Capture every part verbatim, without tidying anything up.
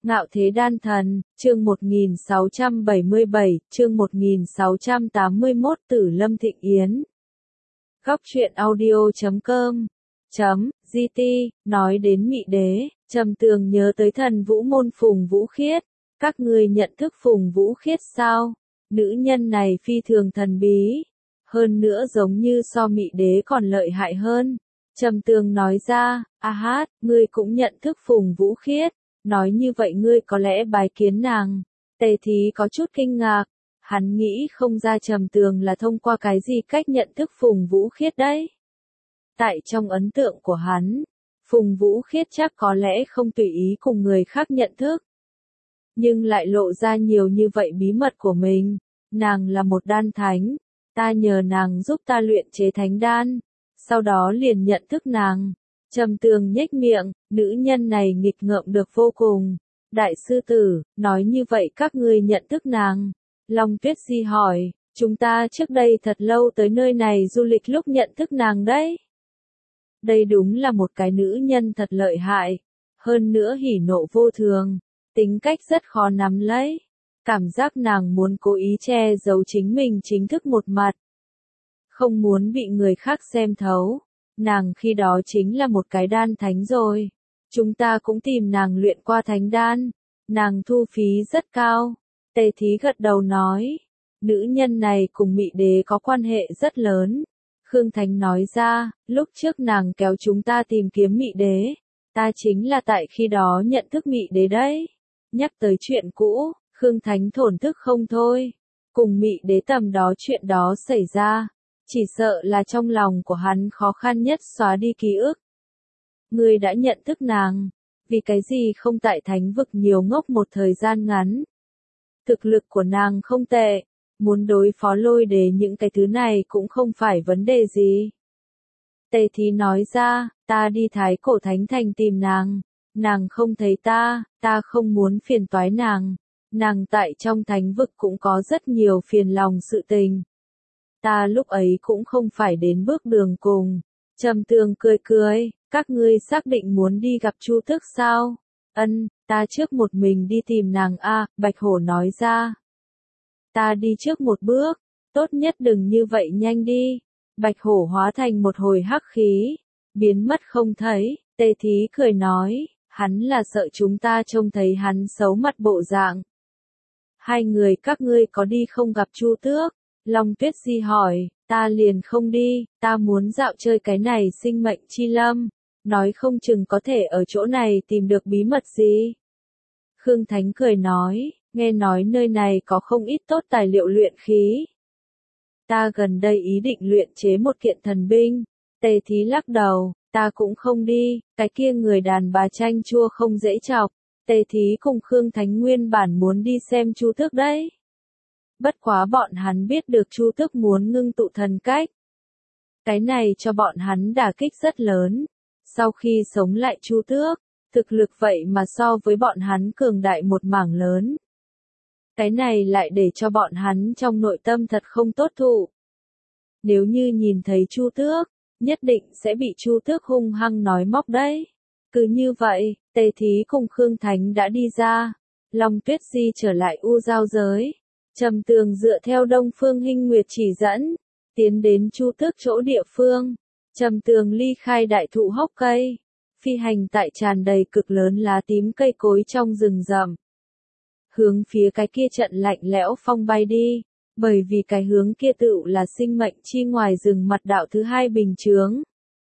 Ngạo thế đan thần, chương một nghìn sáu trăm bảy mươi bảy, chương một nghìn sáu trăm tám mươi mốt Tử Lâm Thịnh Yến. Góc truyện audio chấm com chấm gt nói đến Mị Đế, Trầm Tường nhớ tới thần vũ môn Phùng Vũ Khiết. Các ngươi nhận thức Phùng Vũ Khiết sao? Nữ nhân này phi thường thần bí, hơn nữa giống như so Mị Đế còn lợi hại hơn. Trầm Tường nói ra, a hát, ngươi cũng nhận thức Phùng Vũ Khiết. Nói như vậy ngươi có lẽ bái kiến nàng. Tề Thí có chút kinh ngạc, hắn nghĩ không ra Trầm Tường là thông qua cái gì cách nhận thức Phùng Vũ Khiết đấy. Tại trong ấn tượng của hắn, Phùng Vũ Khiết chắc có lẽ không tùy ý cùng người khác nhận thức. Nhưng lại lộ ra nhiều như vậy bí mật của mình. Nàng là một đan thánh, ta nhờ nàng giúp ta luyện chế thánh đan, sau đó liền nhận thức nàng. Trầm Tường nhếch miệng, nữ nhân này nghịch ngợm được vô cùng. Đại sư tử, nói như vậy các ngươi nhận thức nàng. Long Tuyết Di hỏi, chúng ta trước đây thật lâu tới nơi này du lịch lúc nhận thức nàng đấy. Đây đúng là một cái nữ nhân thật lợi hại, hơn nữa hỉ nộ vô thường, tính cách rất khó nắm lấy. Cảm giác nàng muốn cố ý che giấu chính mình chính thức một mặt, không muốn bị người khác xem thấu. Nàng khi đó chính là một cái đan thánh rồi. Chúng ta cũng tìm nàng luyện qua thánh đan. Nàng thu phí rất cao. Tề Thí gật đầu nói. Nữ nhân này cùng Mị Đế có quan hệ rất lớn. Khương Thánh nói ra, lúc trước nàng kéo chúng ta tìm kiếm Mị Đế. Ta chính là tại khi đó nhận thức Mị Đế đấy. Nhắc tới chuyện cũ, Khương Thánh thổn thức không thôi. Cùng Mị Đế tầm đó chuyện đó xảy ra. Chỉ sợ là trong lòng của hắn khó khăn nhất xóa đi ký ức. Ngươi đã nhận thức nàng, vì cái gì không tại thánh vực nhiều ngốc một thời gian ngắn. Thực lực của nàng không tệ, muốn đối phó Lôi Đế những cái thứ này cũng không phải vấn đề gì. Tề Thí nói ra, ta đi Thái Cổ Thánh Thành tìm nàng, nàng không thấy ta, ta không muốn phiền toái nàng. Nàng tại trong thánh vực cũng có rất nhiều phiền lòng sự tình. Ta lúc ấy cũng không phải đến bước đường cùng. Trầm Tường cười cười, các ngươi xác định muốn đi gặp Chu Tước sao? Ân, ta trước một mình đi tìm nàng a, Bạch Hổ nói ra. Ta đi trước một bước, tốt nhất đừng như vậy nhanh đi. Bạch Hổ hóa thành một hồi hắc khí, biến mất không thấy. Tề Thí cười nói, hắn là sợ chúng ta trông thấy hắn xấu mặt bộ dạng. Hai người các ngươi có đi không gặp Chu Tước? Long Tuyết Di hỏi, ta liền không đi, ta muốn dạo chơi cái này sinh mệnh chi lâm, nói không chừng có thể ở chỗ này tìm được bí mật gì. Khương Thánh cười nói, nghe nói nơi này có không ít tốt tài liệu luyện khí. Ta gần đây ý định luyện chế một kiện thần binh. Tề Thí lắc đầu, ta cũng không đi, cái kia người đàn bà chanh chua không dễ chọc. Tề Thí cùng Khương Thánh nguyên bản muốn đi xem Chu Tước đấy. Bất quá bọn hắn biết được Chu Tước muốn ngưng tụ thần cách. Cái này cho bọn hắn đả kích rất lớn. Sau khi sống lại Chu Tước, thực lực vậy mà so với bọn hắn cường đại một mảng lớn. Cái này lại để cho bọn hắn trong nội tâm thật không tốt thụ. Nếu như nhìn thấy Chu Tước, nhất định sẽ bị Chu Tước hung hăng nói móc đấy. Cứ như vậy, Tề Thí cùng Khương Thánh đã đi ra. Long Tuyết Di trở lại U Giao giới. Trầm Tường dựa theo Đông Phương Hinh Nguyệt chỉ dẫn, tiến đến Chu Tước chỗ địa phương. Trầm Tường ly khai đại thụ hốc cây, phi hành tại tràn đầy cực lớn lá tím cây cối trong rừng rậm. Hướng phía cái kia trận lạnh lẽo phong bay đi, bởi vì cái hướng kia tựu là sinh mệnh chi ngoài rừng mật đạo thứ hai bình chướng.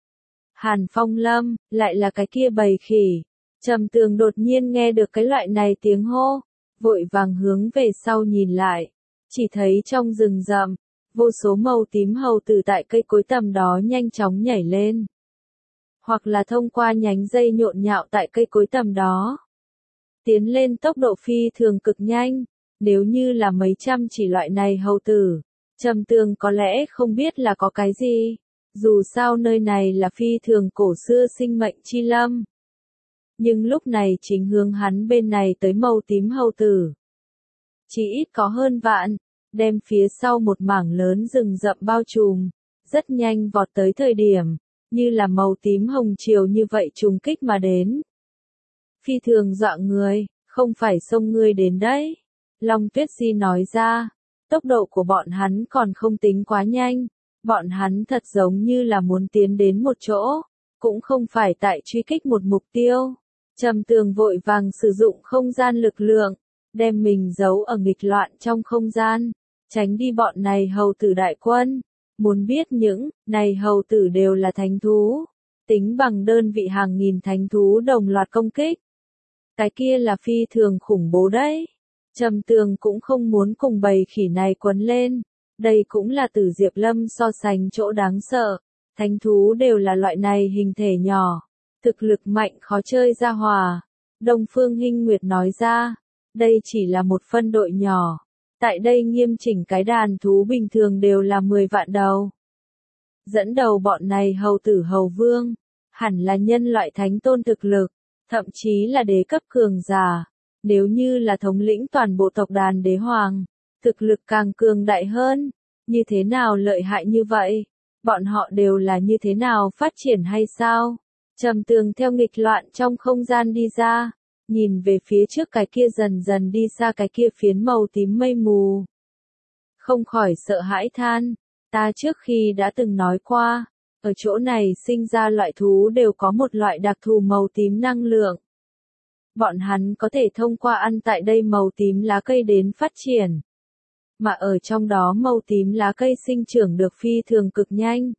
Hàn Phong Lâm, lại là cái kia bầy khỉ. Trầm Tường đột nhiên nghe được cái loại này tiếng hô. Vội vàng hướng về sau nhìn lại, chỉ thấy trong rừng rậm, vô số màu tím hầu tử tại cây cối tầm đó nhanh chóng nhảy lên. Hoặc là thông qua nhánh dây nhộn nhạo tại cây cối tầm đó. Tiến lên tốc độ phi thường cực nhanh, nếu như là mấy trăm chỉ loại này hầu tử, Trầm Tường có lẽ không biết là có cái gì, dù sao nơi này là phi thường cổ xưa sinh mệnh chi lâm. Nhưng lúc này chính hướng hắn bên này tới màu tím hầu tử. Chỉ ít có hơn vạn, đem phía sau một mảng lớn rừng rậm bao trùm, rất nhanh vọt tới thời điểm, như là màu tím hồng chiều như vậy trùng kích mà đến. Phi thường dọa người, Không phải xông ngươi đến đấy. Long Tuyết Di nói ra, tốc độ của bọn hắn còn không tính quá nhanh, bọn hắn thật giống như là muốn tiến đến một chỗ, cũng không phải tại truy kích một mục tiêu. Trầm Tường vội vàng sử dụng không gian lực lượng, đem mình giấu ở nghịch loạn trong không gian, tránh đi bọn này hầu tử đại quân. Muốn biết những này hầu tử đều là thánh thú, tính bằng đơn vị hàng nghìn thánh thú đồng loạt công kích. Cái kia là phi thường khủng bố đấy. Trầm Tường cũng không muốn cùng bầy khỉ này quấn lên, đây cũng là Tử Diệp Lâm so sánh chỗ đáng sợ. Thánh thú đều là loại này hình thể nhỏ, thực lực mạnh khó chơi ra hòa. Đông Phương Hinh Nguyệt nói ra, đây chỉ là một phân đội nhỏ. Tại đây nghiêm chỉnh cái đàn thú bình thường đều là mười vạn đầu. Dẫn đầu bọn này hầu tử hầu vương, hẳn là nhân loại thánh tôn thực lực, thậm chí là đế cấp cường giả. Nếu như là thống lĩnh toàn bộ tộc đàn đế hoàng, thực lực càng cường đại hơn. Như thế nào lợi hại như vậy? Bọn họ đều là như thế nào phát triển hay sao? Trầm Tường theo nghịch loạn trong không gian đi ra, nhìn về phía trước cái kia dần dần đi xa cái kia phiến màu tím mây mù. Không khỏi sợ hãi than, ta trước khi đã từng nói qua, ở chỗ này sinh ra loại thú đều có một loại đặc thù màu tím năng lượng. Bọn hắn có thể thông qua ăn tại đây màu tím lá cây đến phát triển. Mà ở trong đó màu tím lá cây sinh trưởng được phi thường cực nhanh.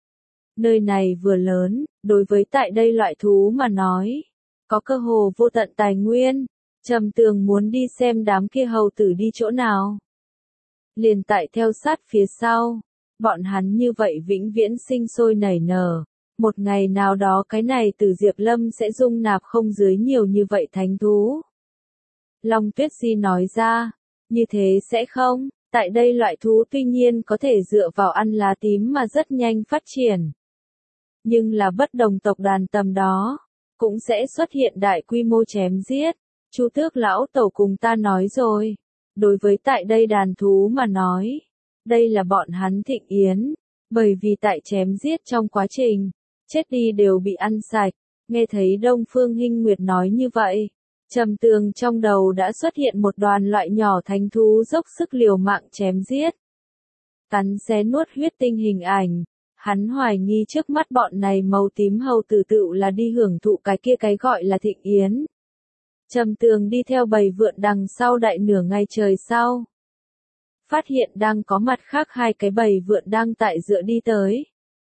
Nơi này vừa lớn, đối với tại đây loại thú mà nói, có cơ hồ vô tận tài nguyên. Trầm Tường muốn đi xem đám kia hầu tử đi chỗ nào. Liền tại theo sát phía sau, bọn hắn như vậy vĩnh viễn sinh sôi nảy nở. Một ngày nào đó cái này Tử Diệp Lâm sẽ dung nạp không dưới nhiều như vậy thánh thú. Long Tuyết Di nói ra, như thế sẽ không, tại đây loại thú tuy nhiên có thể dựa vào ăn lá tím mà rất nhanh phát triển. Nhưng là bất đồng tộc đàn tầm đó, cũng sẽ xuất hiện đại quy mô chém giết. Chu Tước lão tổ cùng ta nói rồi, đối với tại đây đàn thú mà nói, đây là bọn hắn thịnh yến, bởi vì tại chém giết trong quá trình, chết đi đều bị ăn sạch. Nghe thấy Đông Phương Hinh Nguyệt nói như vậy, Trầm Tường trong đầu đã xuất hiện một đoàn loại nhỏ thánh thú dốc sức liều mạng chém giết. Cắn xé nuốt huyết tinh hình ảnh, hắn hoài nghi trước mắt bọn này màu tím hầu tử tự là đi hưởng thụ cái kia cái gọi là thịnh yến. Trầm Tường đi theo bầy vượn đằng sau đại nửa ngày trời sau. Phát hiện đang có mặt khác hai cái bầy vượn đang tại dựa đi tới.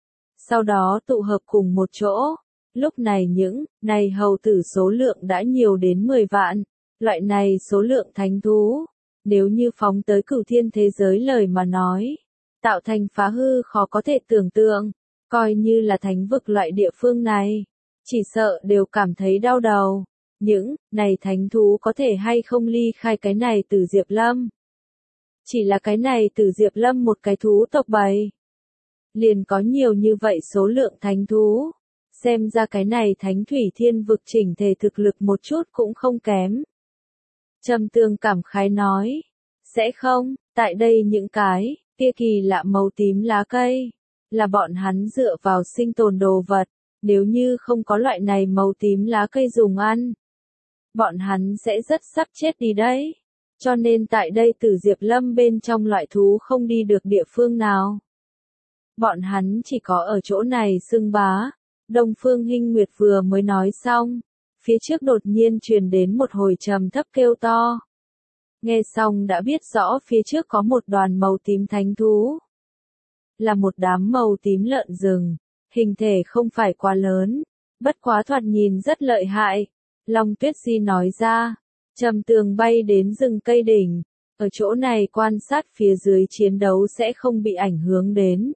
Sau đó tụ hợp cùng một chỗ. Lúc này những này hầu tử số lượng đã nhiều đến mười vạn. Loại này số lượng thánh thú, nếu như phóng tới cửu thiên thế giới lời mà nói, tạo thành phá hư khó có thể tưởng tượng. Coi như là thánh vực loại địa phương này, chỉ sợ đều cảm thấy đau đầu. Những này thánh thú có thể hay không ly khai cái này Tử Diệp Lâm. Chỉ là cái này Tử Diệp Lâm một cái thú tộc bầy, liền có nhiều như vậy số lượng thánh thú. Xem ra cái này thánh thủy thiên vực chỉnh thể thực lực một chút cũng không kém. Trầm Tường cảm khái nói, sẽ không, tại đây những cái, kia kỳ lạ màu tím lá cây, là bọn hắn dựa vào sinh tồn đồ vật, nếu như không có loại này màu tím lá cây dùng ăn, bọn hắn sẽ rất sắp chết đi đấy. Cho nên tại đây Tử Diệp Lâm bên trong loại thú không đi được địa phương nào. Bọn hắn chỉ có ở chỗ này xưng bá. Đông Phương Hinh Nguyệt vừa mới nói xong, phía trước đột nhiên truyền đến một hồi trầm thấp kêu to. Nghe xong đã biết rõ phía trước có một đoàn màu tím thánh thú. Là một đám màu tím lợn rừng, hình thể không phải quá lớn, bất quá thoạt nhìn rất lợi hại. Long Tuyết Di nói ra, Trầm Tường bay đến rừng cây đỉnh, ở chỗ này quan sát phía dưới chiến đấu sẽ không bị ảnh hưởng đến.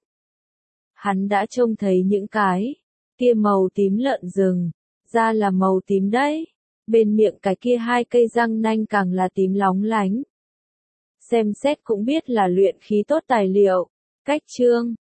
Hắn đã trông thấy những cái kia màu tím lợn rừng, da là màu tím đấy, bên miệng cái kia hai cây răng nanh càng là tím lóng lánh. Xem xét cũng biết là luyện khí tốt tài liệu. Cách chương